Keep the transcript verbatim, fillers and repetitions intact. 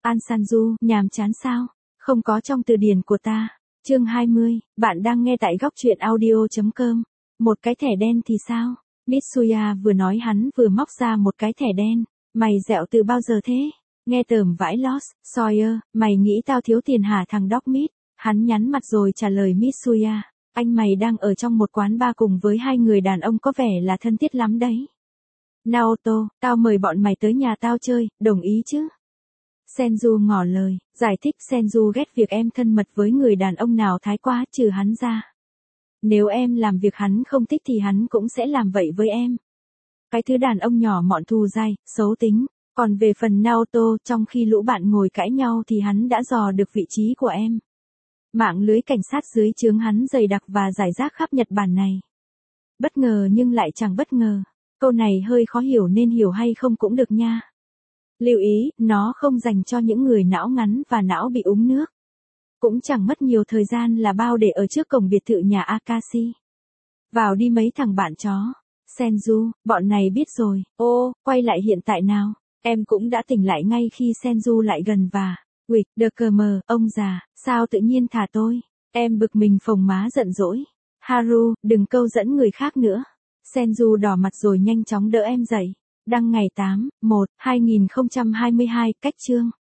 An Sanju, nhàm chán sao? Không có trong từ điển của ta. Chương hai mươi, bạn đang nghe tại góc truyện audio chấm com. Một cái thẻ đen thì sao? Mitsuya vừa nói hắn vừa móc ra một cái thẻ đen. Mày dẹo từ bao giờ thế? Nghe tởm vãi Lost, Sawyer, mày nghĩ tao thiếu tiền hả thằng Dog Meat? Hắn nhắn mặt rồi trả lời Mitsuya. Anh mày đang ở trong một quán bar cùng với hai người đàn ông có vẻ là thân thiết lắm đấy. Naoto, tao mời bọn mày tới nhà tao chơi, đồng ý chứ? Senju ngỏ lời, giải thích Senju ghét việc em thân mật với người đàn ông nào thái quá trừ hắn ra. Nếu em làm việc hắn không thích thì hắn cũng sẽ làm vậy với em. Cái thứ đàn ông nhỏ mọn thù dai, xấu tính. Còn về phần Naoto, trong khi lũ bạn ngồi cãi nhau thì hắn đã dò được vị trí của em. Mạng lưới cảnh sát dưới trướng hắn dày đặc và rải rác khắp Nhật Bản này. Bất ngờ nhưng lại chẳng bất ngờ. Câu này hơi khó hiểu nên hiểu hay không cũng được nha. Lưu ý, nó không dành cho những người não ngắn và não bị úng nước. Cũng chẳng mất nhiều thời gian là bao để ở trước cổng biệt thự nhà Akashi. Vào đi mấy thằng bạn chó. Senju, bọn này biết rồi. Ô, quay lại hiện tại nào. Em cũng đã tỉnh lại ngay khi Senju lại gần và... Quỵt, đờ cờ mờ, ông già, sao tự nhiên thả tôi? Em bực mình phồng má giận dỗi. Haru, đừng câu dẫn người khác nữa. Senju đỏ mặt rồi nhanh chóng đỡ em dậy. Đăng ngày tám, một, hai nghìn không trăm hai mươi hai, cách chương.